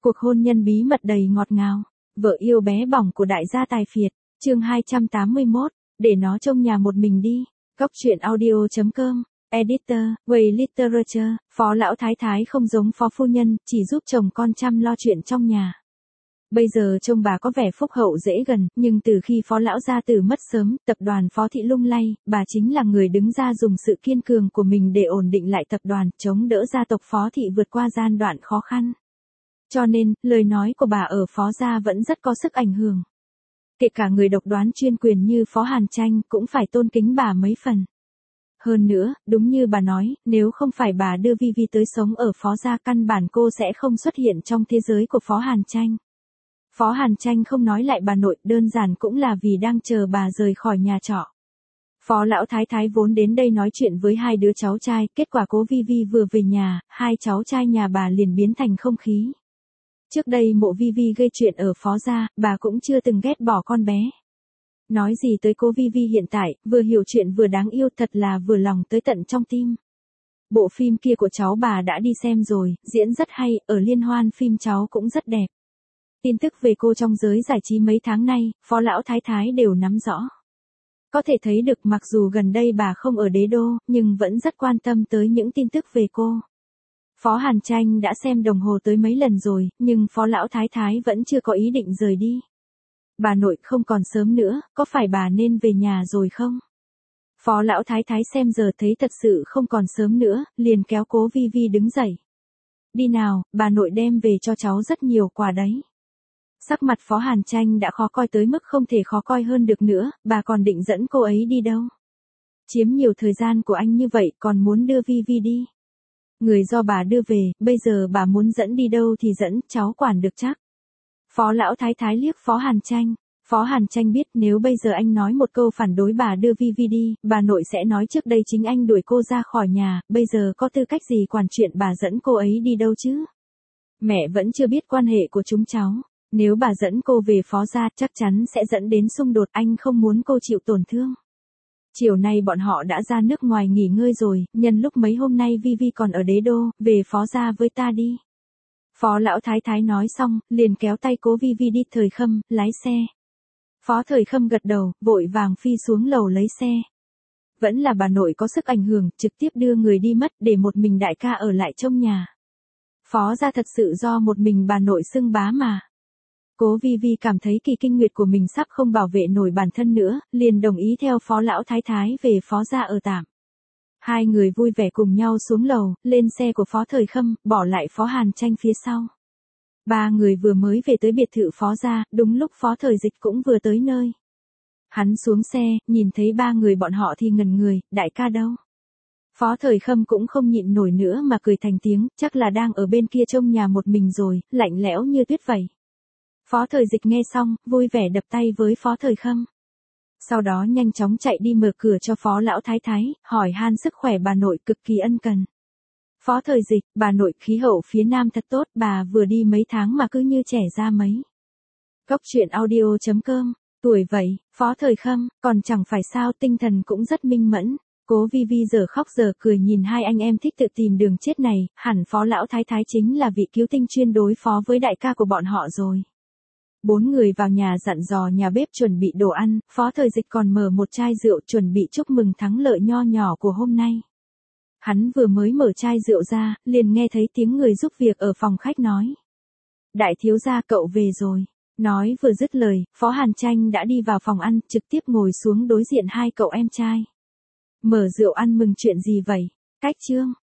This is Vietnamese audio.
Cuộc hôn nhân bí mật đầy ngọt ngào. Vợ yêu bé bỏng của đại gia tài phiệt. Chương 281. Để nó trông nhà một mình đi. Góc truyện audio.com. Editor, Way Literature. Phó lão thái thái không giống phó phu nhân, chỉ giúp chồng con chăm lo chuyện trong nhà. Bây giờ trông bà có vẻ phúc hậu dễ gần, nhưng từ khi phó lão gia tử mất sớm, tập đoàn Phó Thị lung lay, bà chính là người đứng ra dùng sự kiên cường của mình để ổn định lại tập đoàn, chống đỡ gia tộc Phó Thị vượt qua giai đoạn khó khăn. Cho nên, lời nói của bà ở Phó gia vẫn rất có sức ảnh hưởng. Kể cả người độc đoán chuyên quyền như Phó Hàn Tranh cũng phải tôn kính bà mấy phần. Hơn nữa, đúng như bà nói, nếu không phải bà đưa Vi Vi tới sống ở Phó gia căn bản cô sẽ không xuất hiện trong thế giới của Phó Hàn Tranh. Phó Hàn Tranh không nói lại bà nội, đơn giản cũng là vì đang chờ bà rời khỏi nhà trọ. Phó lão thái thái vốn đến đây nói chuyện với hai đứa cháu trai, kết quả cố Vi Vi vừa về nhà, hai cháu trai nhà bà liền biến thành không khí. Trước đây mộ Vi Vi gây chuyện ở Phó gia, bà cũng chưa từng ghét bỏ con bé. Nói gì tới cô Vi Vi hiện tại, vừa hiểu chuyện vừa đáng yêu, thật là vừa lòng tới tận trong tim. Bộ phim kia của cháu bà đã đi xem rồi, diễn rất hay, ở liên hoan phim cháu cũng rất đẹp. Tin tức về cô trong giới giải trí mấy tháng nay, phó lão thái thái đều nắm rõ. Có thể thấy được mặc dù gần đây bà không ở đế đô, nhưng vẫn rất quan tâm tới những tin tức về cô. Phó Hàn Tranh đã xem đồng hồ tới mấy lần rồi, nhưng phó lão thái thái vẫn chưa có ý định rời đi. Bà nội không còn sớm nữa, có phải bà nên về nhà rồi không? Phó lão thái thái xem giờ thấy thật sự không còn sớm nữa, liền kéo cố Vi Vi đứng dậy. Đi nào, bà nội đem về cho cháu rất nhiều quà đấy. Sắc mặt Phó Hàn Tranh đã khó coi tới mức không thể khó coi hơn được nữa, bà còn định dẫn cô ấy đi đâu? Chiếm nhiều thời gian của anh như vậy còn muốn đưa Vi Vi đi. Người do bà đưa về, bây giờ bà muốn dẫn đi đâu thì dẫn, cháu quản được chắc. Phó lão thái thái liếc Phó Hàn Tranh. Phó Hàn Tranh biết nếu bây giờ anh nói một câu phản đối bà đưa Vi Vi đi, bà nội sẽ nói trước đây chính anh đuổi cô ra khỏi nhà, bây giờ có tư cách gì quản chuyện bà dẫn cô ấy đi đâu chứ? Mẹ vẫn chưa biết quan hệ của chúng cháu. Nếu bà dẫn cô về Phó gia chắc chắn sẽ dẫn đến xung đột, anh không muốn cô chịu tổn thương. Chiều nay bọn họ đã ra nước ngoài nghỉ ngơi rồi, nhân lúc mấy hôm nay Vi Vi còn ở đế đô, về Phó gia với ta đi. Phó lão thái thái nói xong, liền kéo tay cố Vi Vi đi. Thời Khâm, lái xe. Phó Thời Khâm gật đầu, vội vàng phi xuống lầu lấy xe. Vẫn là bà nội có sức ảnh hưởng, trực tiếp đưa người đi mất để một mình đại ca ở lại trong nhà. Phó gia thật sự do một mình bà nội xưng bá mà. Cố Vi Vi cảm thấy kỳ kinh nguyệt của mình sắp không bảo vệ nổi bản thân nữa, liền đồng ý theo phó lão thái thái về Phó gia ở tạm. Hai người vui vẻ cùng nhau xuống lầu, lên xe của Phó Thời Khâm, bỏ lại Phó Hàn Tranh phía sau. Ba người vừa mới về tới biệt thự Phó gia, đúng lúc Phó Thời Dịch cũng vừa tới nơi. Hắn xuống xe, nhìn thấy ba người bọn họ thì ngẩn người, đại ca đâu? Phó Thời Khâm cũng không nhịn nổi nữa mà cười thành tiếng, chắc là đang ở bên kia trông nhà một mình rồi, lạnh lẽo như tuyết vậy. Phó Thời Dịch nghe xong, vui vẻ đập tay với Phó Thời Khâm. Sau đó nhanh chóng chạy đi mở cửa cho phó lão thái thái, hỏi han sức khỏe bà nội cực kỳ ân cần. Phó Thời Dịch, bà nội khí hậu phía Nam thật tốt, bà vừa đi mấy tháng mà cứ như trẻ ra mấy. Góc truyện audio.com, tuổi vậy, Phó Thời Khâm, còn chẳng phải sao, tinh thần cũng rất minh mẫn. Cố Vi Vi giờ khóc giờ cười nhìn hai anh em thích tự tìm đường chết này, hẳn phó lão thái thái chính là vị cứu tinh chuyên đối phó với đại ca của bọn họ rồi. Bốn người vào nhà dặn dò nhà bếp chuẩn bị đồ ăn, Phó Thời Dịch còn mở một chai rượu chuẩn bị chúc mừng thắng lợi nho nhỏ của hôm nay. Hắn vừa mới mở chai rượu ra, liền nghe thấy tiếng người giúp việc ở phòng khách nói. Đại thiếu gia cậu về rồi. Nói vừa dứt lời, Phó Hàn Tranh đã đi vào phòng ăn, trực tiếp ngồi xuống đối diện hai cậu em trai. Mở rượu ăn mừng chuyện gì vậy? Cách chương.